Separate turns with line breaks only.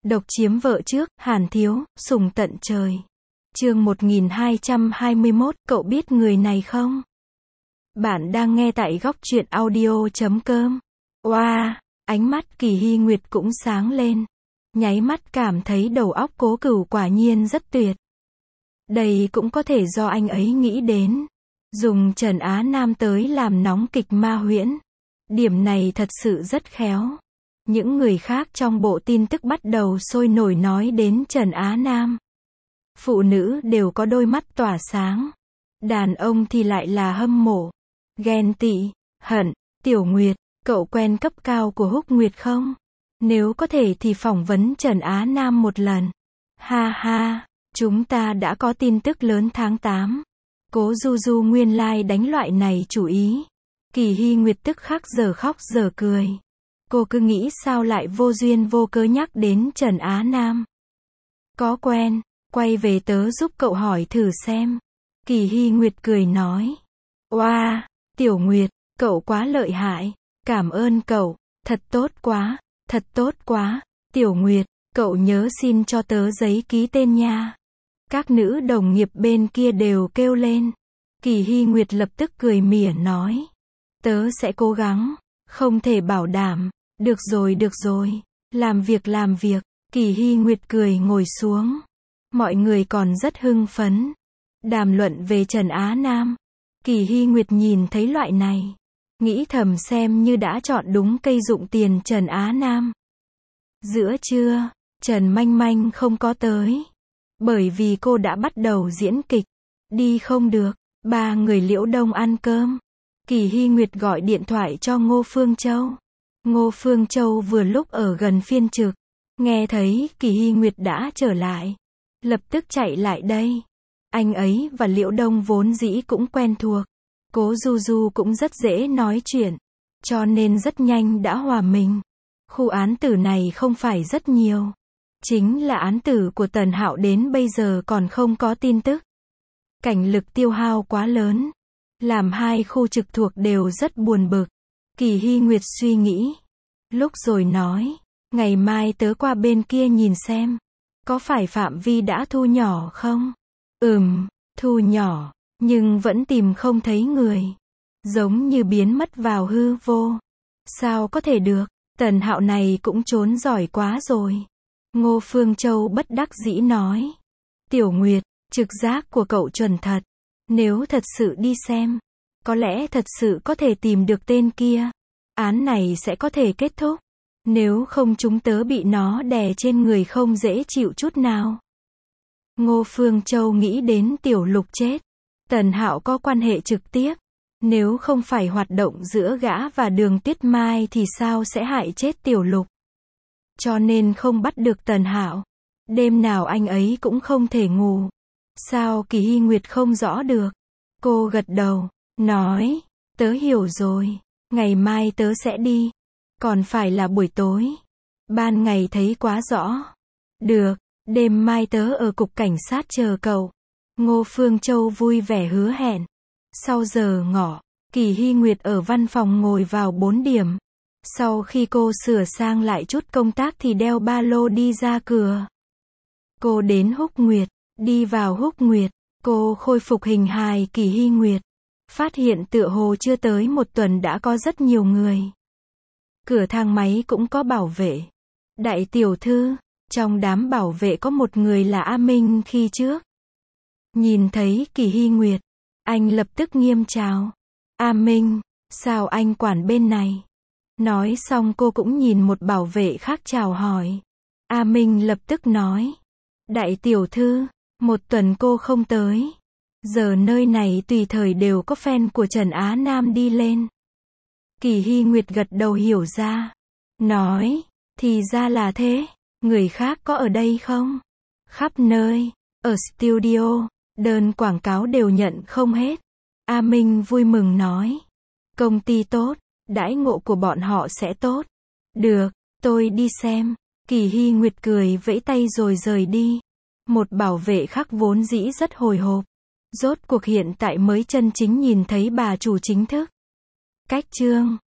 Độc chiếm vợ trước, Hàn Thiếu, sùng tận trời. Chương 1221, cậu biết người này không? Bạn đang nghe tại góc truyện audio.com. Wow, ánh mắt Kỳ Hy Nguyệt cũng sáng lên. Nháy mắt cảm thấy đầu óc Cố Cửu quả nhiên rất tuyệt. Đây cũng có thể do anh ấy nghĩ đến. Dùng Trần Á Nam tới làm nóng kịch ma huyễn. Điểm này thật sự rất khéo. Những người khác trong bộ tin tức bắt đầu sôi nổi nói đến Trần Á Nam. Phụ nữ đều có đôi mắt tỏa sáng. Đàn ông thì lại là hâm mộ, ghen tị, hận. Tiểu Nguyệt, cậu quen cấp cao của Húc Nguyệt không? Nếu có thể thì phỏng vấn Trần Á Nam một lần. Ha ha, chúng ta đã có tin tức lớn tháng 8. Cố Du Du nguyên lai đánh loại này chủ ý. Kỳ Hy Nguyệt tức khắc giờ khóc giờ cười. Cô cứ nghĩ sao lại vô duyên vô cớ nhắc đến Trần Á Nam. Có quen, quay về tớ giúp cậu hỏi thử xem. Kỳ Hy Nguyệt cười nói. Wow, Tiểu Nguyệt, cậu quá lợi hại. Cảm ơn cậu, thật tốt quá, thật tốt quá. Tiểu Nguyệt, cậu nhớ xin cho tớ giấy ký tên nha. Các nữ đồng nghiệp bên kia đều kêu lên. Kỳ Hy Nguyệt lập tức cười mỉa nói. Tớ sẽ cố gắng, không thể bảo đảm. Được rồi, làm việc. Kỳ Hy Nguyệt cười ngồi xuống. Mọi người còn rất hưng phấn. Đàm luận về Trần Á Nam. Kỳ Hy Nguyệt nhìn thấy loại này. Nghĩ thầm xem như đã chọn đúng cây dụng tiền Trần Á Nam. Giữa trưa, Trần Manh Manh không có tới. Bởi vì cô đã bắt đầu diễn kịch. Đi không được, ba người Liễu Đông ăn cơm. Kỳ Hy Nguyệt gọi điện thoại cho Ngô Phương Châu. Ngô Phương Châu vừa lúc ở gần phiên trực. Nghe thấy Kỳ Hy Nguyệt đã trở lại. Lập tức chạy lại đây. Anh ấy và Liễu Đông vốn dĩ cũng quen thuộc. Cố Du Du cũng rất dễ nói chuyện. Cho nên rất nhanh đã hòa mình. Khu án tử này không phải rất nhiều. Chính là án tử của Tần Hạo đến bây giờ còn không có tin tức. Cảnh lực tiêu hao quá lớn. Làm hai khu trực thuộc đều rất buồn bực. Kỳ Hy Nguyệt suy nghĩ. Lúc rồi nói. Ngày mai tớ qua bên kia nhìn xem. Có phải phạm vi đã thu nhỏ không? Thu nhỏ. Nhưng vẫn tìm không thấy người. Giống như biến mất vào hư vô. Sao có thể được? Tần Hạo này cũng trốn giỏi quá rồi. Ngô Phương Châu bất đắc dĩ nói. Tiểu Nguyệt, trực giác của cậu chuẩn thật. Nếu thật sự đi xem, có lẽ thật sự có thể tìm được tên kia. Án này sẽ có thể kết thúc. Nếu không chúng tớ bị nó đè trên người không dễ chịu chút nào. Ngô Phương Châu nghĩ đến Tiểu Lục chết. Tần Hạo có quan hệ trực tiếp. Nếu không phải hoạt động giữa gã và Đường Tuyết Mai thì sao sẽ hại chết Tiểu Lục. Cho nên không bắt được Tần Hạo. Đêm nào anh ấy cũng không thể ngủ. Sao Kỳ Hy Nguyệt không rõ được? Cô gật đầu, nói, tớ hiểu rồi. Ngày mai tớ sẽ đi. Còn phải là buổi tối. Ban ngày thấy quá rõ. Được, đêm mai tớ ở cục cảnh sát chờ cậu. Ngô Phương Châu vui vẻ hứa hẹn. Sau giờ ngọ, Kỳ Hy Nguyệt ở văn phòng ngồi vào 4 điểm. Sau khi cô sửa sang lại chút công tác thì đeo ba lô đi ra cửa. Cô đến Húc Nguyệt, đi vào Húc Nguyệt, cô khôi phục hình hài Kỳ Hy Nguyệt. Phát hiện tựa hồ chưa tới một tuần đã có rất nhiều người. Cửa thang máy cũng có bảo vệ. Đại tiểu thư, trong đám bảo vệ có một người là A Minh khi trước. Nhìn thấy Kỳ Hy Nguyệt, anh lập tức nghiêm chào. A Minh, sao anh quản bên này? Nói xong cô cũng nhìn một bảo vệ khác chào hỏi. A Minh lập tức nói. Đại tiểu thư, một tuần cô không tới. Giờ nơi này tùy thời đều có fan của Trần Á Nam đi lên. Kỳ Hy Nguyệt gật đầu hiểu ra. Nói, thì ra là thế. Người khác có ở đây không? Khắp nơi. Ở studio, đơn quảng cáo đều nhận không hết. A Minh vui mừng nói. Công ty tốt, đãi ngộ của bọn họ sẽ tốt. Được, tôi đi xem. Kỳ Hy Nguyệt cười vẫy tay rồi rời đi. Một bảo vệ khác vốn dĩ rất hồi hộp. Rốt cuộc hiện tại mới chân chính nhìn thấy bà chủ chính thức. Cách chương